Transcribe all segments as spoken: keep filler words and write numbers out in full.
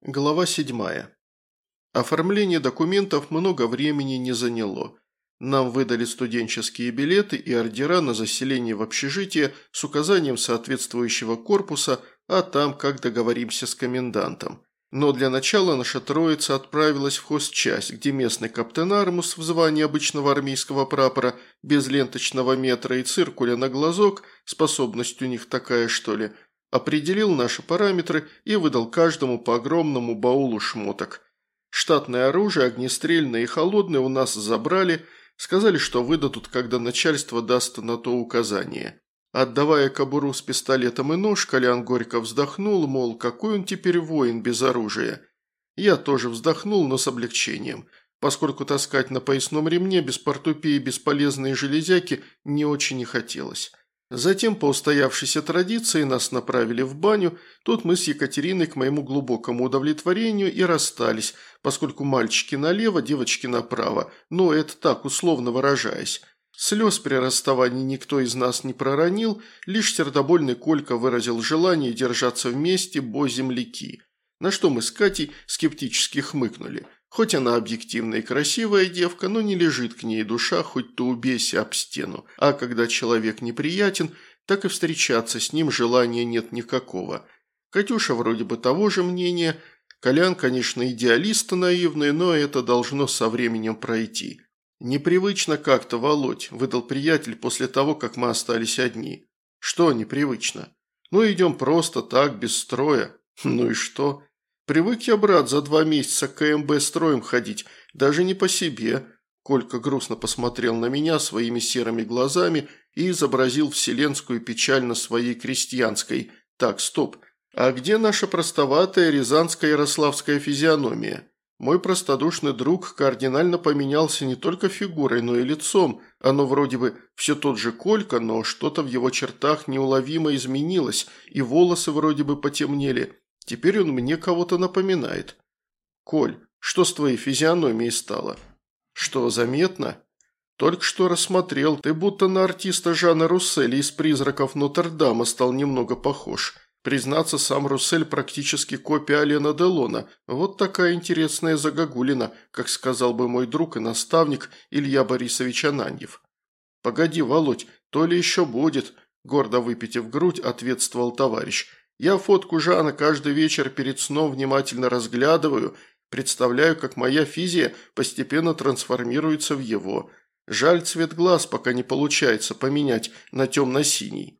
Глава седьмая. Оформление документов много времени не заняло. Нам выдали студенческие билеты и ордера на заселение в общежитие с указанием соответствующего корпуса, а там как договоримся с комендантом. Но для начала наша троица отправилась в хозчасть, где местный каптен Армус в звании обычного армейского прапора, без ленточного метра и циркуля на глазок, способность у них такая что ли, определил наши параметры и выдал каждому по огромному баулу шмоток. Штатное оружие, огнестрельное и холодное у нас забрали, сказали, что выдадут, когда начальство даст на то указание. Отдавая кобуру с пистолетом и нож, Колян горько вздохнул, мол, какой он теперь воин без оружия. Я тоже вздохнул, но с облегчением, поскольку таскать на поясном ремне без портупеи бесполезные железяки не очень и хотелось. Затем, по устоявшейся традиции, нас направили в баню. Тут мы с Екатериной к моему глубокому удовлетворению и расстались, поскольку мальчики налево, девочки направо, но это так, условно выражаясь. Слез при расставании никто из нас не проронил, лишь сердобольный Колька выразил желание держаться вместе, бо земляки. На что мы с Катей скептически хмыкнули. Хоть она объективная и красивая девка, но не лежит к ней душа, хоть то убейся об стену. А когда человек неприятен, так и встречаться с ним желания нет никакого. Катюша вроде бы того же мнения. Колян, конечно, идеалист наивный, но это должно со временем пройти. «Непривычно как-то, Володь», – выдал приятель после того, как мы остались одни. «Что непривычно?» «Ну, идем просто так, без строя». «Ну и что?» «Привык я, брат, за два месяца к КМБ строем ходить, даже не по себе». Колька грустно посмотрел на меня своими серыми глазами и изобразил вселенскую печаль на своей крестьянской. «Так, стоп. А где наша простоватая рязанская ярославская физиономия?» Мой простодушный друг кардинально поменялся не только фигурой, но и лицом. Оно вроде бы все тот же Колька, но что-то в его чертах неуловимо изменилось, и волосы вроде бы потемнели. Теперь он мне кого-то напоминает. «Коль, что с твоей физиономией стало?» «Что, заметно?» «Только что рассмотрел. Ты будто на артиста Жана Русселя из «Призраков Нотр-Дама» стал немного похож. Признаться, сам Руссель практически копия Алена Делона. Вот такая интересная загогулина, как сказал бы мой друг и наставник Илья Борисович Ананьев». «Погоди, Володь, то ли еще будет», – гордо выпитив грудь, ответствовал товарищ. «Я фотку Жана каждый вечер перед сном внимательно разглядываю, представляю, как моя физия постепенно трансформируется в его. Жаль, цвет глаз пока не получается поменять на темно-синий».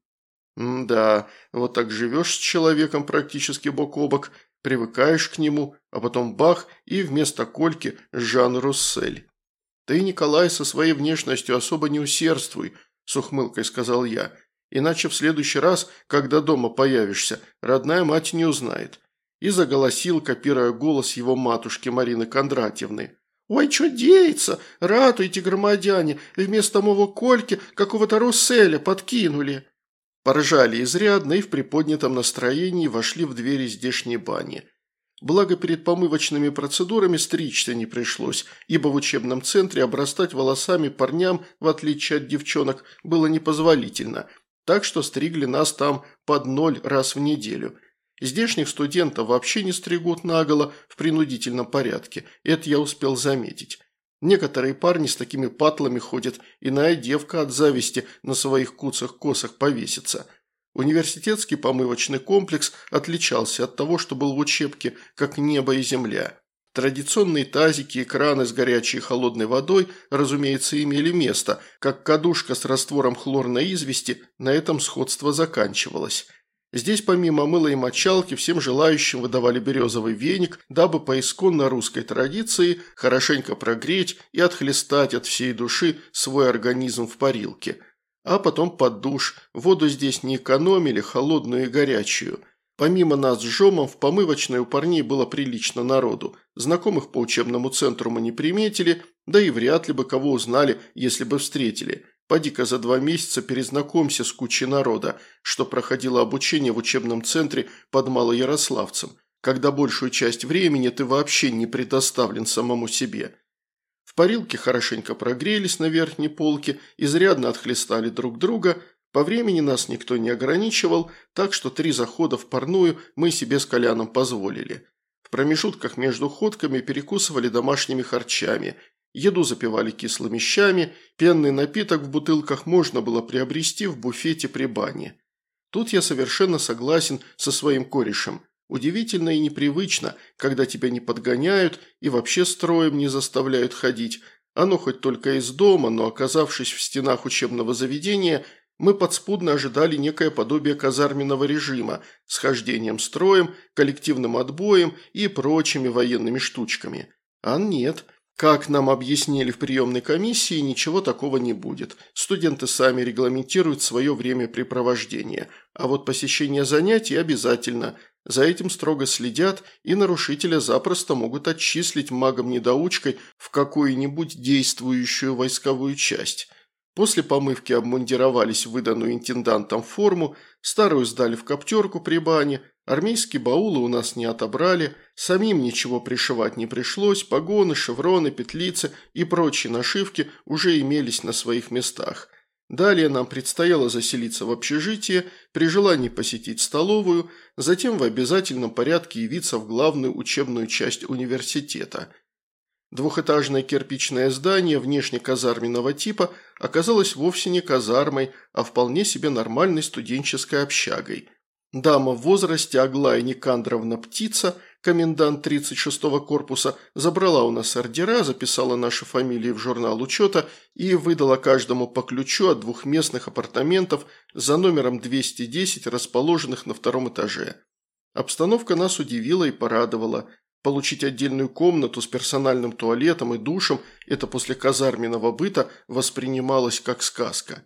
«Да, вот так живешь с человеком практически бок о бок, привыкаешь к нему, а потом бах, и вместо Кольки Жан Руссель». «Ты, Николай, со своей внешностью особо не усердствуй», – с ухмылкой сказал я. «Иначе в следующий раз, когда дома появишься, родная мать не узнает». И заголосил, копируя голос его матушки Марины Кондратьевны. «Ой, что деется? Ратуйте, громадяне, вместо моего Кольки какого-то Русселя подкинули». Поржали изрядно и в приподнятом настроении вошли в двери здешней бани. Благо перед помывочными процедурами стричься не пришлось, ибо в учебном центре обрастать волосами парням, в отличие от девчонок, было непозволительно, так что стригли нас там под ноль раз в неделю. Здешних студентов вообще не стригут наголо в принудительном порядке, это я успел заметить. Некоторые парни с такими патлами ходят, иная девка от зависти на своих куцах-косах повесится. Университетский помывочный комплекс отличался от того, что был в учебке, как небо и земля. Традиционные тазики и краны с горячей и холодной водой, разумеется, имели место, как кадушка с раствором хлорной извести, на этом сходство заканчивалось. Здесь помимо мыла и мочалки всем желающим выдавали березовый веник, дабы по исконно русской традиции хорошенько прогреть и отхлестать от всей души свой организм в парилке. А потом под душ. Воду здесь не экономили, холодную и горячую. Помимо нас с Жомом в помывочной у парней было прилично народу. Знакомых по учебному центру мы не приметили, да и вряд ли бы кого узнали, если бы встретили. Поди-ка за два месяца перезнакомься с кучей народа, что проходило обучение в учебном центре под Малоярославцем, когда большую часть времени ты вообще не предоставлен самому себе. В парилке хорошенько прогрелись на верхней полке, изрядно отхлестали друг друга. По времени нас никто не ограничивал, так что три захода в парную мы себе с Коляном позволили. В промежутках между ходками перекусывали домашними харчами, еду запивали кислыми щами, пенный напиток в бутылках можно было приобрести в буфете при бане. Тут я совершенно согласен со своим корешем. Удивительно и непривычно, когда тебя не подгоняют и вообще строем не заставляют ходить. Оно хоть только из дома, но оказавшись в стенах учебного заведения, мы подспудно ожидали некое подобие казарменного режима с хождением строем, коллективным отбоем и прочими военными штучками. А нет. Как нам объяснили в приемной комиссии, ничего такого не будет. Студенты сами регламентируют свое времяпрепровождение. А вот посещение занятий обязательно. За этим строго следят, и нарушителя запросто могут отчислить магом-недоучкой в какую-нибудь действующую войсковую часть. После помывки обмундировались в выданную интендантом форму, старую сдали в коптерку при бане, армейские баулы у нас не отобрали, самим ничего пришивать не пришлось, погоны, шевроны, петлицы и прочие нашивки уже имелись на своих местах. Далее нам предстояло заселиться в общежитие, при желании посетить столовую, затем в обязательном порядке явиться в главную учебную часть университета. Двухэтажное кирпичное здание внешне казарменного типа оказалось вовсе не казармой, а вполне себе нормальной студенческой общагой. Дама в возрасте Аглая Никандровна Птица, комендант тридцать шестого корпуса, забрала у нас ордера, записала наши фамилии в журнал учета и выдала каждому по ключу от двухместных апартаментов за номером двести десять, расположенных на втором этаже. Обстановка нас удивила и порадовала. Получить отдельную комнату с персональным туалетом и душем – это после казарменного быта воспринималось как сказка.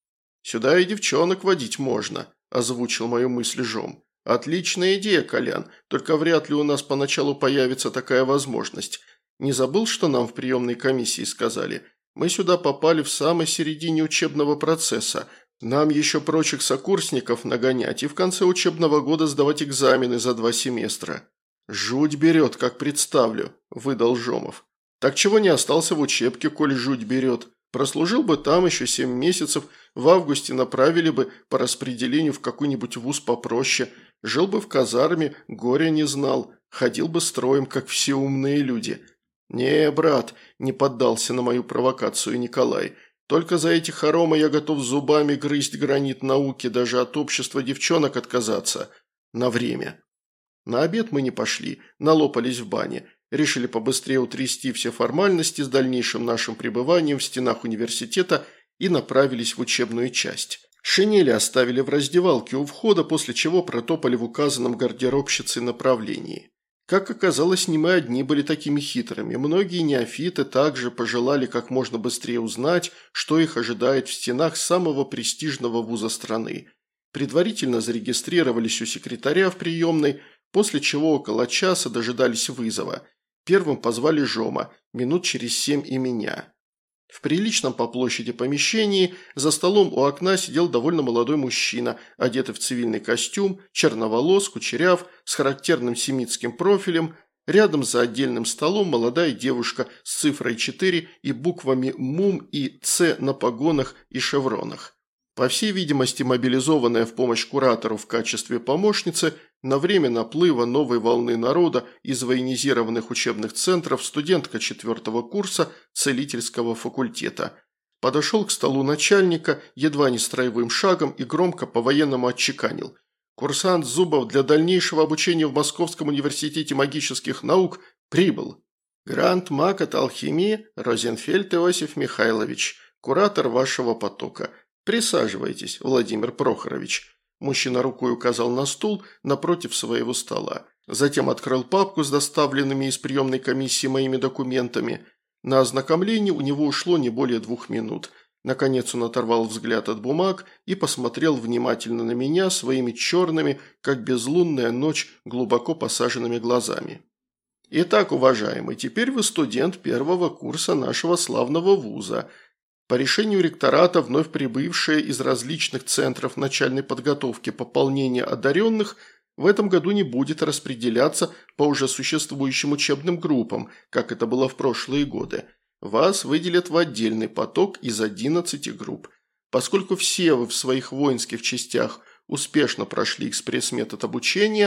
«Сюда и девчонок водить можно», – озвучил мою мысль Жом. «Отличная идея, Колян, только вряд ли у нас поначалу появится такая возможность. Не забыл, что нам в приемной комиссии сказали? Мы сюда попали в самой середине учебного процесса. Нам еще прочих сокурсников нагонять и в конце учебного года сдавать экзамены за два семестра». «Жуть берет, как представлю», – выдал Жомов. «Так чего не остался в учебке, коли жуть берет? Прослужил бы там еще семь месяцев, в августе направили бы по распределению в какой-нибудь вуз попроще, жил бы в казарме, горя не знал, ходил бы строем, как все умные люди». «Не, брат», – не поддался на мою провокацию Николай, – «только за эти хоромы я готов зубами грызть гранит науки, даже от общества девчонок отказаться. На время». На обед мы не пошли, налопались в бане. Решили побыстрее утрясти все формальности с дальнейшим нашим пребыванием в стенах университета и направились в учебную часть. Шинели оставили в раздевалке у входа, после чего протопали в указанном гардеробщицей направлении. Как оказалось, не мы одни были такими хитрыми. Многие неофиты также пожелали как можно быстрее узнать, что их ожидает в стенах самого престижного вуза страны. Предварительно зарегистрировались у секретаря в приемной, после чего около часа дожидались вызова. Первым позвали Жома, минут через семь и меня. В приличном по площади помещении за столом у окна сидел довольно молодой мужчина, одетый в цивильный костюм, черноволос, кучеряв, с характерным семитским профилем. Рядом за отдельным столом молодая девушка с цифрой четыре и буквами МУМ и Ц на погонах и шевронах. По всей видимости, мобилизованная в помощь куратору в качестве помощницы, на время наплыва новой волны народа из военизированных учебных центров студентка четвертого курса целительского факультета. Подошел к столу начальника, едва не строевым шагом и громко по-военному отчеканил. «Курсант Зубов для дальнейшего обучения в Московском университете магических наук прибыл. Гранд-маг от алхимии Розенфельд Иосиф Михайлович, куратор вашего потока. Присаживайтесь, Владимир Прохорович». Мужчина рукой указал на стул напротив своего стола. Затем открыл папку с доставленными из приемной комиссии моими документами. На ознакомление у него ушло не более двух минут. Наконец он оторвал взгляд от бумаг и посмотрел внимательно на меня своими черными, как безлунная ночь, глубоко посаженными глазами. «Итак, уважаемый, теперь вы студент первого курса нашего славного вуза. По решению ректората вновь прибывшее из различных центров начальной подготовки пополнение одаренных в этом году не будет распределяться по уже существующим учебным группам, как это было в прошлые годы. Вас выделят в отдельный поток из одиннадцати групп. Поскольку все вы в своих воинских частях успешно прошли экспресс-метод обучения,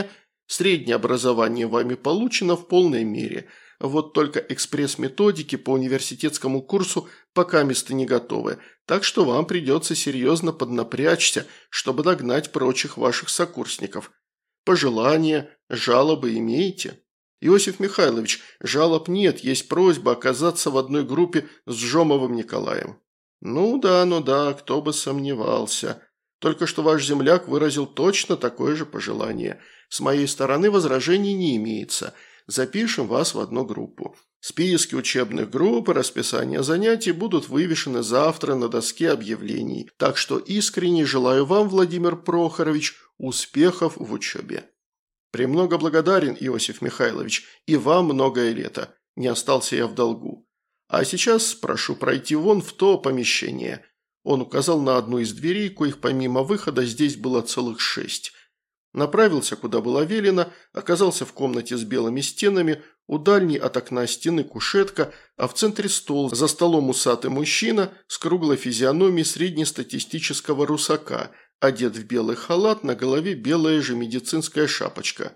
Среднее образование вами получено в полной мере. Вот только экспресс-методики по университетскому курсу пока места не готовы, так что вам придется серьезно поднапрячься, чтобы догнать прочих ваших сокурсников. Пожелания, жалобы имеете? Иосиф Михайлович, жалоб нет, есть просьба оказаться в одной группе с Жомовым Николаем. Ну да, ну да, кто бы сомневался. Только что ваш земляк выразил точно такое же пожелание. С моей стороны возражений не имеется. Запишем вас в одну группу. Списки учебных групп и расписание занятий будут вывешены завтра на доске объявлений. Так что искренне желаю вам, Владимир Прохорович, успехов в учебе. Премного благодарен, Иосиф Михайлович, и вам многое лето. Не остался я в долгу. А сейчас прошу пройти вон в то помещение. Он указал на одну из дверей, коих помимо выхода здесь было целых шесть. Направился, куда было велено, оказался в комнате с белыми стенами, у дальней от окна стены кушетка, а в центре стол, за столом усатый мужчина с круглой физиономией среднестатистического русака, одет в белый халат, на голове белая же медицинская шапочка.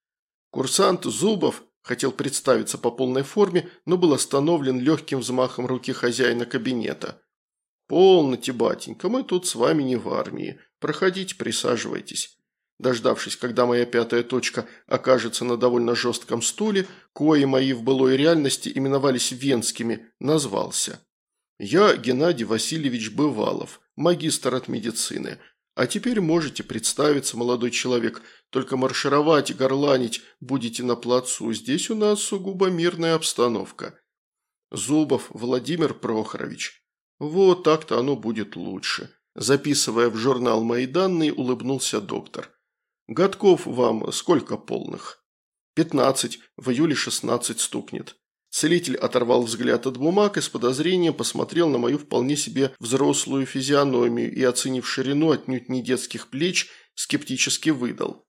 Курсант Зубов хотел представиться по полной форме, но был остановлен легким взмахом руки хозяина кабинета. «Полноте, батенька, мы тут с вами не в армии. Проходите, присаживайтесь». Дождавшись, когда моя пятая точка окажется на довольно жестком стуле, кои мои в былой реальности именовались венскими, назвался. «Я Геннадий Васильевич Бывалов, магистр от медицины. А теперь можете представиться, молодой человек, только маршировать и горланить будете на плацу. Здесь у нас сугубо мирная обстановка. Зубов Владимир Прохорович. Вот так-то оно будет лучше». Записывая в журнал мои данные, улыбнулся доктор. «Годков вам сколько полных?» «Пятнадцать, в июле шестнадцать стукнет». Целитель оторвал взгляд от бумаг и с подозрением посмотрел на мою вполне себе взрослую физиономию и, оценив ширину отнюдь не детских плеч, скептически выдал.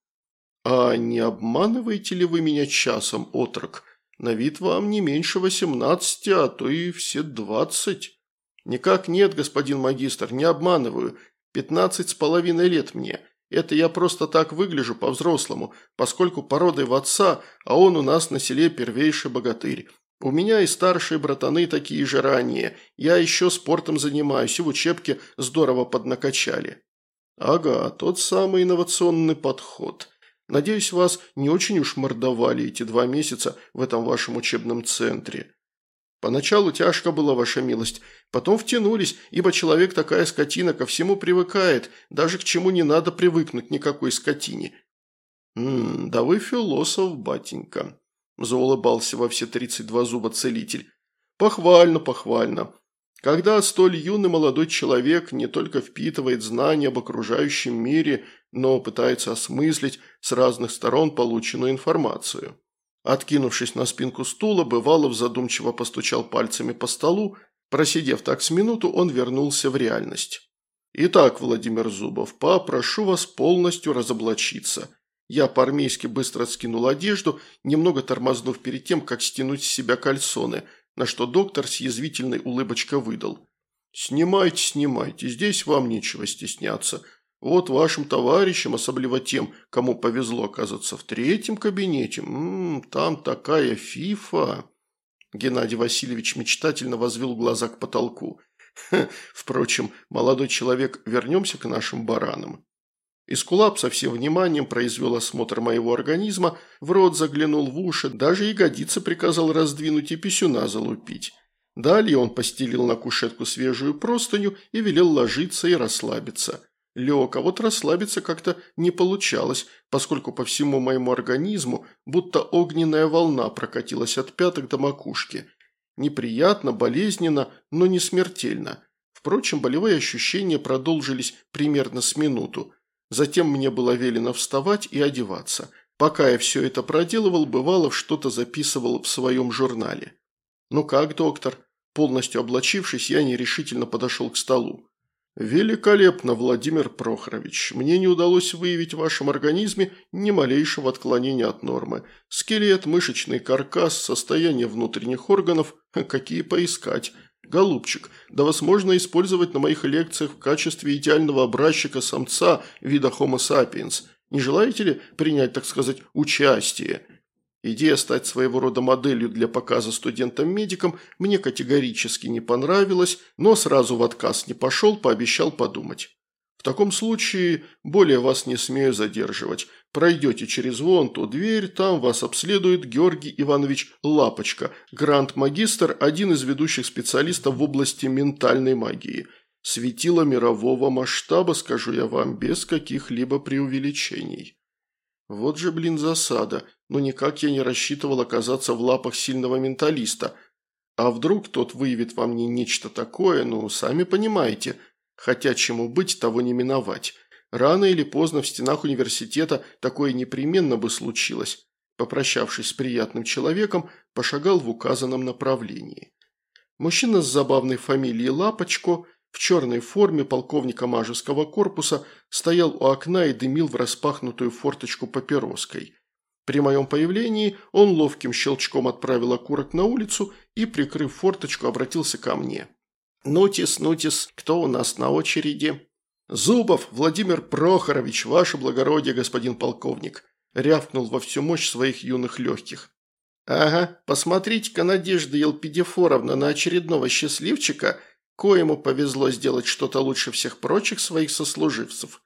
«А не обманываете ли вы меня часом, отрок? На вид вам не меньше восемнадцати, а то и все двадцать». «Никак нет, господин магистр, не обманываю. Пятнадцать с половиной лет мне. Это я просто так выгляжу по-взрослому, поскольку породой в отца, а он у нас на селе первейший богатырь. У меня и старшие братаны такие же ранее. Я еще спортом занимаюсь и в учебке здорово поднакачали». «Ага, тот самый инновационный подход. Надеюсь, вас не очень уж мордовали эти два месяца в этом вашем учебном центре». «Поначалу тяжко было, ваша милость, потом втянулись, ибо человек такая скотина, ко всему привыкает, даже к чему не надо привыкнуть никакой скотине». «М-м, да вы философ, батенька», – заулыбался во все тридцать два зуба целитель. «Похвально, похвально. Когда столь юный молодой человек не только впитывает знания об окружающем мире, но пытается осмыслить с разных сторон полученную информацию». Откинувшись на спинку стула, Бывалов задумчиво постучал пальцами по столу. Просидев так с минуту, он вернулся в реальность. «Итак, Владимир Зубов, попрошу вас полностью разоблачиться». Я по-армейски быстро скинул одежду, немного тормознув перед тем, как стянуть с себя кальсоны, на что доктор с язвительной улыбочкой выдал. «Снимайте, снимайте, здесь вам нечего стесняться. Вот вашим товарищам, особливо тем, кому повезло оказаться в третьем кабинете, м-м, там такая фифа». Геннадий Васильевич мечтательно возвел глаза к потолку. Ха, впрочем, молодой человек, вернемся к нашим баранам. Эскулап со всем вниманием произвел осмотр моего организма, в рот заглянул в уши, даже ягодицы приказал раздвинуть и писюна залупить. Далее он постелил на кушетку свежую простыню и велел ложиться и расслабиться. Лег, а вот расслабиться как-то не получалось, поскольку по всему моему организму будто огненная волна прокатилась от пяток до макушки. Неприятно, болезненно, но не смертельно. Впрочем, болевые ощущения продолжились примерно с минуту. Затем мне было велено вставать и одеваться. Пока я все это проделывал, Бывалов что-то записывал в своем журнале. «Ну как, доктор?» Полностью облачившись, я нерешительно подошел к столу. «Великолепно, Владимир Прохорович. Мне не удалось выявить в вашем организме ни малейшего отклонения от нормы. Скелет, мышечный каркас, состояние внутренних органов – какие поискать. Голубчик, да вас можно использовать на моих лекциях в качестве идеального образчика самца вида Homo sapiens. Не желаете ли принять, так сказать, участие? Идея стать своего рода моделью для показа студентам-медикам мне категорически не понравилась, но сразу в отказ не пошел, пообещал подумать. В таком случае более вас не смею задерживать. Пройдете через вон ту дверь, там вас обследует Георгий Иванович Лапочка, гранд-магистр, один из ведущих специалистов в области ментальной магии. Светило мирового масштаба, скажу я вам, без каких-либо преувеличений. Вот же, блин, засада. Но никак я не рассчитывал оказаться в лапах сильного менталиста. А вдруг тот выявит во мне нечто такое, ну, сами понимаете. Хотя чему быть, того не миновать. Рано или поздно в стенах университета такое непременно бы случилось. Попрощавшись с приятным человеком, пошагал в указанном направлении. Мужчина с забавной фамилией Лапочко в черной форме полковника Мажевского корпуса стоял у окна и дымил в распахнутую форточку папироской. При моем появлении он ловким щелчком отправил окурок на улицу и, прикрыв форточку, обратился ко мне. «Нутис, Нутис, кто у нас на очереди?» «Зубов Владимир Прохорович, ваше благородие, господин полковник», рявкнул во всю мощь своих юных легких. «Ага, посмотрите-ка, Надежда Елпидифоровна, на очередного счастливчика, коему повезло сделать что-то лучше всех прочих своих сослуживцев.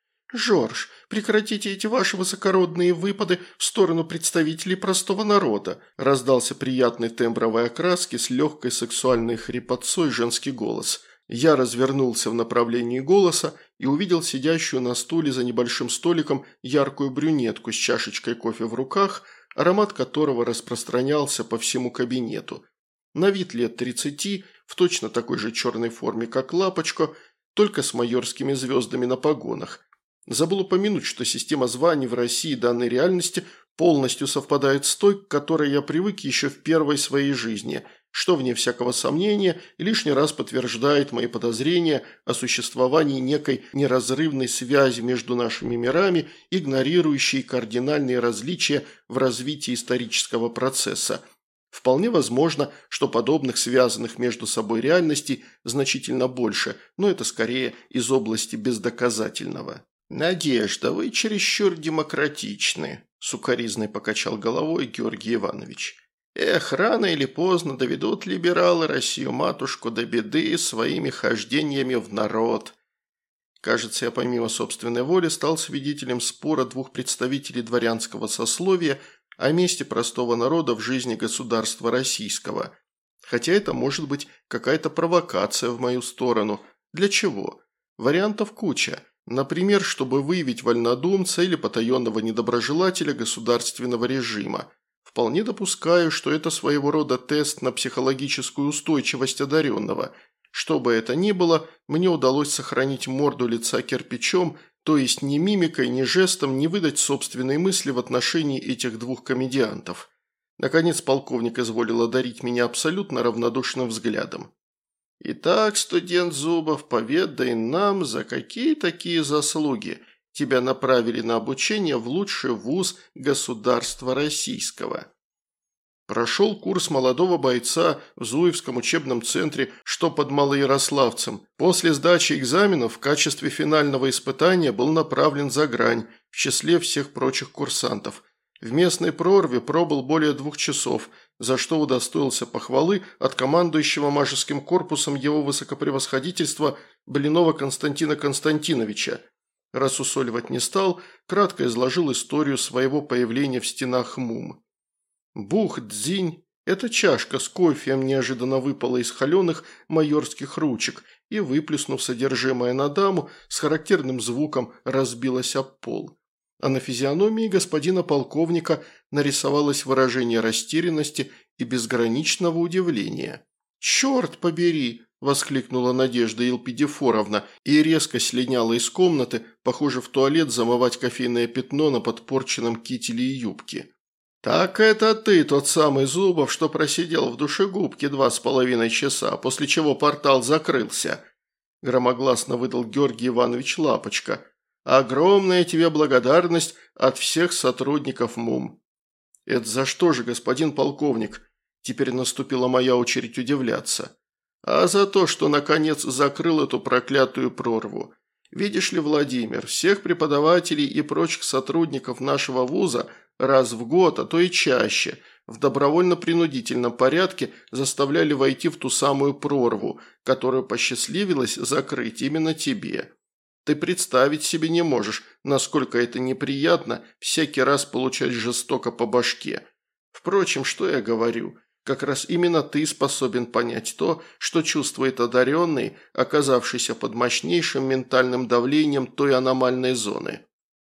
Жорж, прекратите эти ваши высокородные выпады в сторону представителей простого народа», раздался приятный тембровой окраски с легкой сексуальной хрипотцой женский голос. Я развернулся в направлении голоса и увидел сидящую на стуле за небольшим столиком яркую брюнетку с чашечкой кофе в руках, аромат которого распространялся по всему кабинету. На вид лет тридцати, в точно такой же черной форме, как Лапочка, только с майорскими звездами на погонах. Забыл упомянуть, что система званий в России данной реальности полностью совпадает с той, к которой я привык еще в первой своей жизни, что, вне всякого сомнения, лишний раз подтверждает мои подозрения о существовании некой неразрывной связи между нашими мирами, игнорирующей кардинальные различия в развитии исторического процесса. Вполне возможно, что подобных связанных между собой реальностей значительно больше, но это скорее из области бездоказательного. «Надежда, вы чересчур демократичны», – сукоризной покачал головой Георгий Иванович. «Эх, рано или поздно доведут либералы Россию-матушку до беды своими хождениями в народ». Кажется, я помимо собственной воли стал свидетелем спора двух представителей дворянского сословия о месте простого народа в жизни государства российского. Хотя это может быть какая-то провокация в мою сторону. Для чего? Вариантов куча. Например, чтобы выявить вольнодумца или потаенного недоброжелателя государственного режима. Вполне допускаю, что это своего рода тест на психологическую устойчивость одаренного. Что бы это ни было, мне удалось сохранить морду лица кирпичом, то есть ни мимикой, ни жестом не выдать собственные мысли в отношении этих двух комедиантов. Наконец полковник изволил одарить меня абсолютно равнодушным взглядом. «Итак, студент Зубов, поведай нам, за какие такие заслуги тебя направили на обучение в лучший вуз государства российского». Прошел курс молодого бойца в Зуевском учебном центре, что под Малоярославцем. После сдачи экзаменов в качестве финального испытания был направлен за грань, в числе всех прочих курсантов. В местной прорве пробыл более двух часов, за что удостоился похвалы от командующего Мажевским корпусом его высокопревосходительства Блинова Константина Константиновича. Рассусоливать не стал, кратко изложил историю своего появления в стенах МУМ. Бух-дзинь. Эта чашка с кофеем неожиданно выпала из холеных майорских ручек и, выплеснув содержимое на даму, с характерным звуком разбилась об пол. А на физиономии господина полковника нарисовалось выражение растерянности и безграничного удивления. «Черт побери!» – воскликнула Надежда Елпидифоровна и резко слиняла из комнаты, похоже, в туалет замывать кофейное пятно на подпорченном кителе и юбке. «Так это ты, тот самый Зубов, что просидел в душегубке два с половиной часа, после чего портал закрылся», – громогласно выдал Георгий Иванович Лапочка. «Огромная тебе благодарность от всех сотрудников МУМ». «Это за что же, господин полковник?» Теперь наступила моя очередь удивляться. «А за то, что наконец закрыл эту проклятую прорву. Видишь ли, Владимир, всех преподавателей и прочих сотрудников нашего вуза раз в год, а то и чаще, в добровольно-принудительном порядке заставляли войти в ту самую прорву, которую посчастливилось закрыть именно тебе. Ты представить себе не можешь, насколько это неприятно всякий раз получать жестоко по башке. Впрочем, что я говорю? Как раз именно ты способен понять то, что чувствует одаренный, оказавшийся под мощнейшим ментальным давлением той аномальной зоны.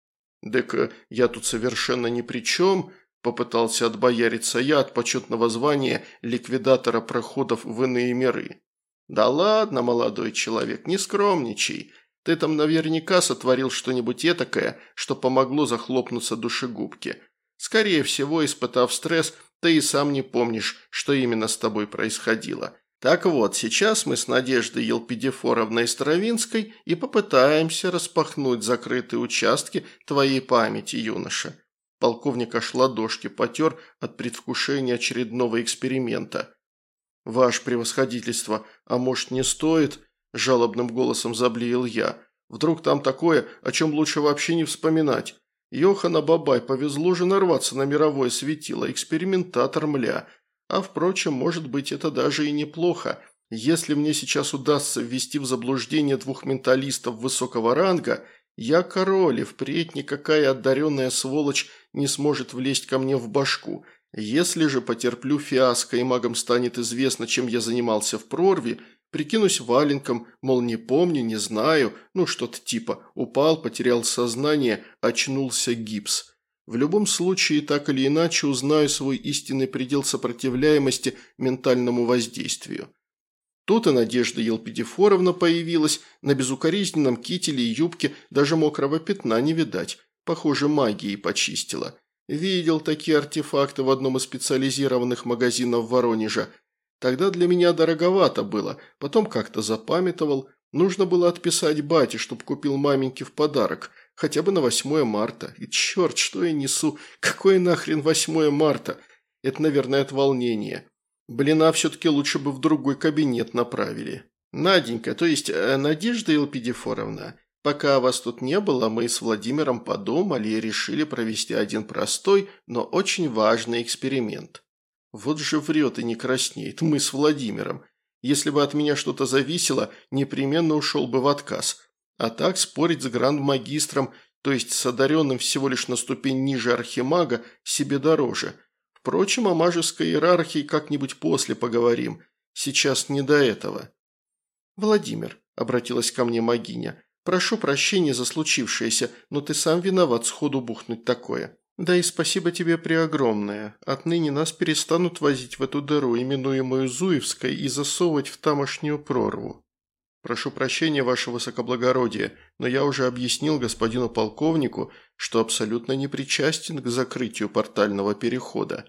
«Так я тут совершенно ни при чем», – попытался отбояриться я от почетного звания ликвидатора проходов в иные миры. «Да ладно, молодой человек, не скромничай. Ты там наверняка сотворил что-нибудь этакое, что помогло захлопнуться душегубке. Скорее всего, испытав стресс, ты и сам не помнишь, что именно с тобой происходило. Так вот, сейчас мы с Надеждой Елпидифоровной Стравинской и попытаемся распахнуть закрытые участки твоей памяти, юноша». Полковник аж ладошки потер от предвкушения очередного эксперимента. «Ваше превосходительство, а может не стоит?» – жалобным голосом заблеял я. «Вдруг там такое, о чем лучше вообще не вспоминать? Йохана Бабай, повезло же нарваться на мировое светило, экспериментатор, мля. А впрочем, может быть, это даже и неплохо. Если мне сейчас удастся ввести в заблуждение двух менталистов высокого ранга, я король, и впредь никакая одаренная сволочь не сможет влезть ко мне в башку. Если же потерплю фиаско и магам станет известно, чем я занимался в прорве, прикинусь валенком, мол, не помню, не знаю, ну что-то типа упал, потерял сознание, очнулся гипс. В любом случае, так или иначе, узнаю свой истинный предел сопротивляемости ментальному воздействию». Тут и Надежда Елпидифоровна появилась, на безукоризненном кителе и юбке даже мокрого пятна не видать, похоже, магией почистила. Видел такие артефакты в одном из специализированных магазинов Воронежа. Тогда для меня дороговато было, потом как-то запамятовал. Нужно было отписать бате, чтоб купил маменьке в подарок, хотя бы на восьмое марта. И черт, что я несу, какое нахрен восьмое марта? Это, наверное, от волнения. Блин, а все-таки лучше бы в другой кабинет направили. Наденька, то есть э, Надежда Елпидифоровна, пока вас тут не было, мы с Владимиром подумали и решили провести один простой, но очень важный эксперимент. Вот же врет и не краснеет, мы с Владимиром. Если бы от меня что-то зависело, непременно ушел бы в отказ. А так спорить с гранд-магистром, то есть с одаренным всего лишь на ступень ниже архимага, себе дороже. Впрочем, о мажеской иерархии как-нибудь после поговорим. Сейчас не до этого. «Владимир», – обратилась ко мне магиня, – «прошу прощения за случившееся, но ты сам виноват сходу бухнуть такое. Да и спасибо тебе преогромное. Отныне нас перестанут возить в эту дыру, именуемую Зуевской, и засовывать в тамошнюю прорву». «Прошу прощения, ваше высокоблагородие, но я уже объяснил господину полковнику, что абсолютно не причастен к закрытию портального перехода».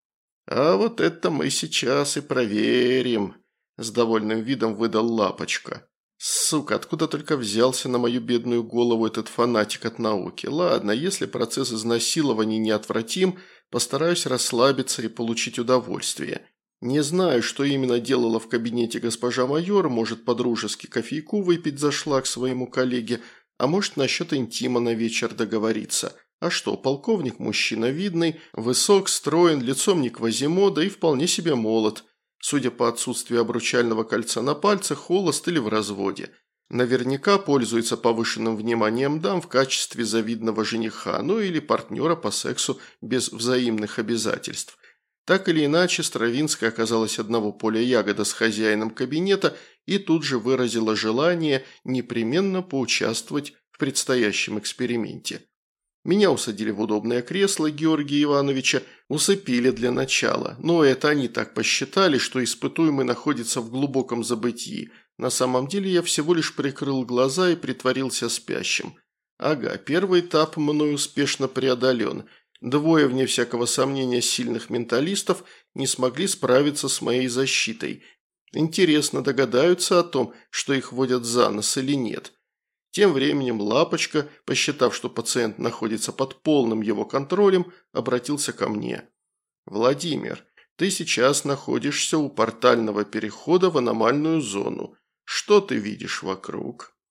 «А вот это мы сейчас и проверим», – с довольным видом выдал Лапочка. «Сука, откуда только взялся на мою бедную голову этот фанатик от науки? Ладно, если процесс изнасилования неотвратим, постараюсь расслабиться и получить удовольствие. Не знаю, что именно делала в кабинете госпожа майор, может, подружески кофейку выпить зашла к своему коллеге, а может, насчет интима на вечер договориться. А что, полковник мужчина видный, высок, строен, лицом не Квазимода и вполне себе молод. Судя по отсутствию обручального кольца на пальцах, холост или в разводе. Наверняка пользуется повышенным вниманием дам в качестве завидного жениха, ну или партнера по сексу без взаимных обязательств. Так или иначе, Стравинская оказалась одного поля ягода с хозяином кабинета и тут же выразила желание непременно поучаствовать в предстоящем эксперименте. Меня усадили в удобное кресло Георгия Ивановича, усыпили для начала, но это они так посчитали, что испытуемый находится в глубоком забытии. На самом деле я всего лишь прикрыл глаза и притворился спящим. Ага, первый этап мной успешно преодолен. Двое, вне всякого сомнения, сильных менталистов не смогли справиться с моей защитой. Интересно, догадаются о том, что их водят за нос или нет. Тем временем Лапочка, посчитав, что пациент находится под полным его контролем, обратился ко мне. «Владимир, ты сейчас находишься у портального перехода в аномальную зону. Что ты видишь вокруг?»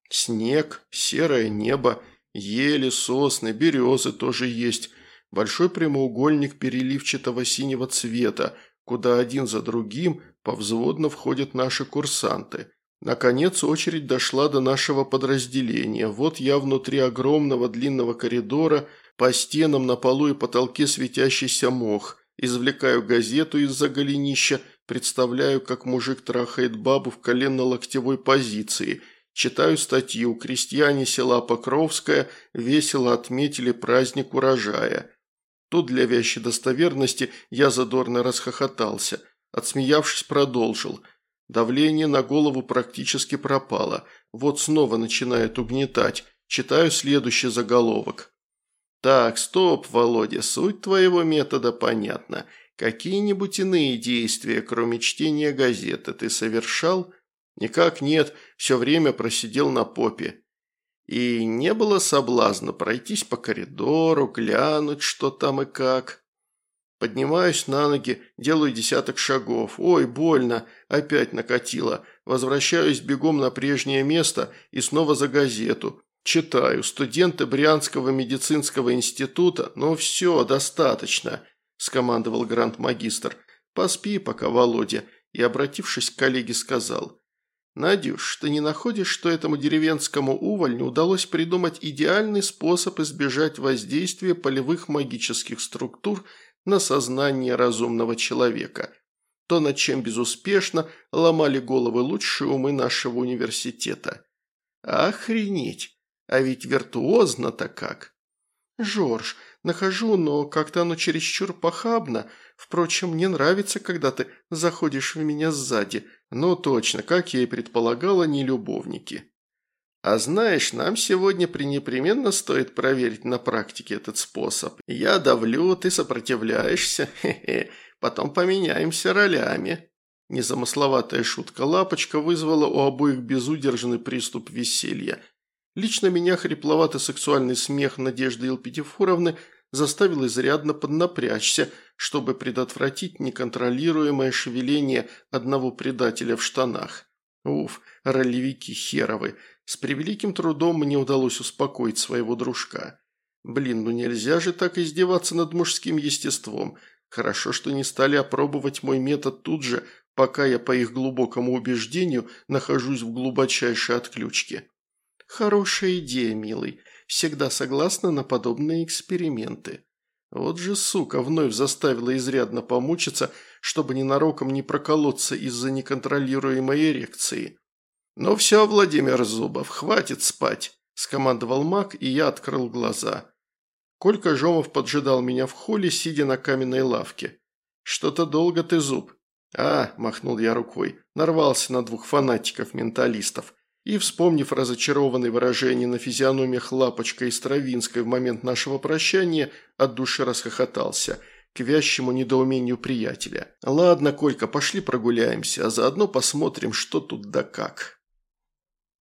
Снег, серое небо, ели, сосны, березы тоже есть. Большой прямоугольник переливчатого синего цвета, куда один за другим повзводно входят наши курсанты. Наконец очередь дошла до нашего подразделения. Вот я внутри огромного длинного коридора, по стенам, на полу и потолке светящийся мох. Извлекаю газету из-за голенища, представляю, как мужик трахает бабу в коленно-локтевой позиции. Читаю статью «Крестьяне села Покровское весело отметили праздник урожая». Тут для вящей достоверности я задорно расхохотался. Отсмеявшись, продолжил. Давление на голову практически пропало. Вот снова начинает угнетать. Читаю следующий заголовок. Так, стоп, Володя, суть твоего метода понятна. Какие-нибудь иные действия, кроме чтения газеты, ты совершал? Никак нет, все время просидел на попе. И не было соблазна пройтись по коридору, глянуть, что там и как. Поднимаюсь на ноги, делаю десяток шагов. Ой, больно, опять накатило. Возвращаюсь бегом на прежнее место и снова за газету. Читаю. Студенты Брянского медицинского института. Ну все, достаточно, скомандовал гранд-магистр. Поспи пока, Володя. И, обратившись к коллеге, сказал. «Надюш, ты не находишь, что этому деревенскому увольню удалось придумать идеальный способ избежать воздействия полевых магических структур на сознание разумного человека? То, над чем безуспешно ломали головы лучшие умы нашего университета. Охренеть! А ведь виртуозно-то как!» «Жорж, нахожу, но как-то оно чересчур похабно. Впрочем, мне нравится, когда ты заходишь в меня сзади. Ну точно, как я и предполагала, не любовники. А знаешь, нам сегодня пренепременно стоит проверить на практике этот способ. Я давлю, ты сопротивляешься, хе-хе, потом поменяемся ролями». Незамысловатая шутка Лапочка вызвала у обоих безудержный приступ веселья. Лично меня хрипловатый сексуальный смех Надежды Елпетифоровны заставил изрядно поднапрячься, чтобы предотвратить неконтролируемое шевеление одного предателя в штанах. Уф, ролевики херовы. С превеликим трудом мне удалось успокоить своего дружка. Блин, ну нельзя же так издеваться над мужским естеством. Хорошо, что не стали опробовать мой метод тут же, пока я, по их глубокому убеждению, нахожусь в глубочайшей отключке. «Хорошая идея, милый. Всегда согласна на подобные эксперименты». Вот же сука вновь заставила изрядно помучиться, чтобы ненароком не проколоться из-за неконтролируемой эрекции. «Ну все, Владимир Зубов, хватит спать», – скомандовал маг, и я открыл глаза. Колька Жомов поджидал меня в холле, сидя на каменной лавке. «Что-то долго ты, Зуб». «А», – махнул я рукой, – нарвался на двух фанатиков-менталистов. И, вспомнив разочарованное выражение на физиономиях Лапочка и Стравинской в момент нашего прощания, от души расхохотался, к вящему недоумению приятеля. «Ладно, Колька, пошли прогуляемся, а заодно посмотрим, что тут да как».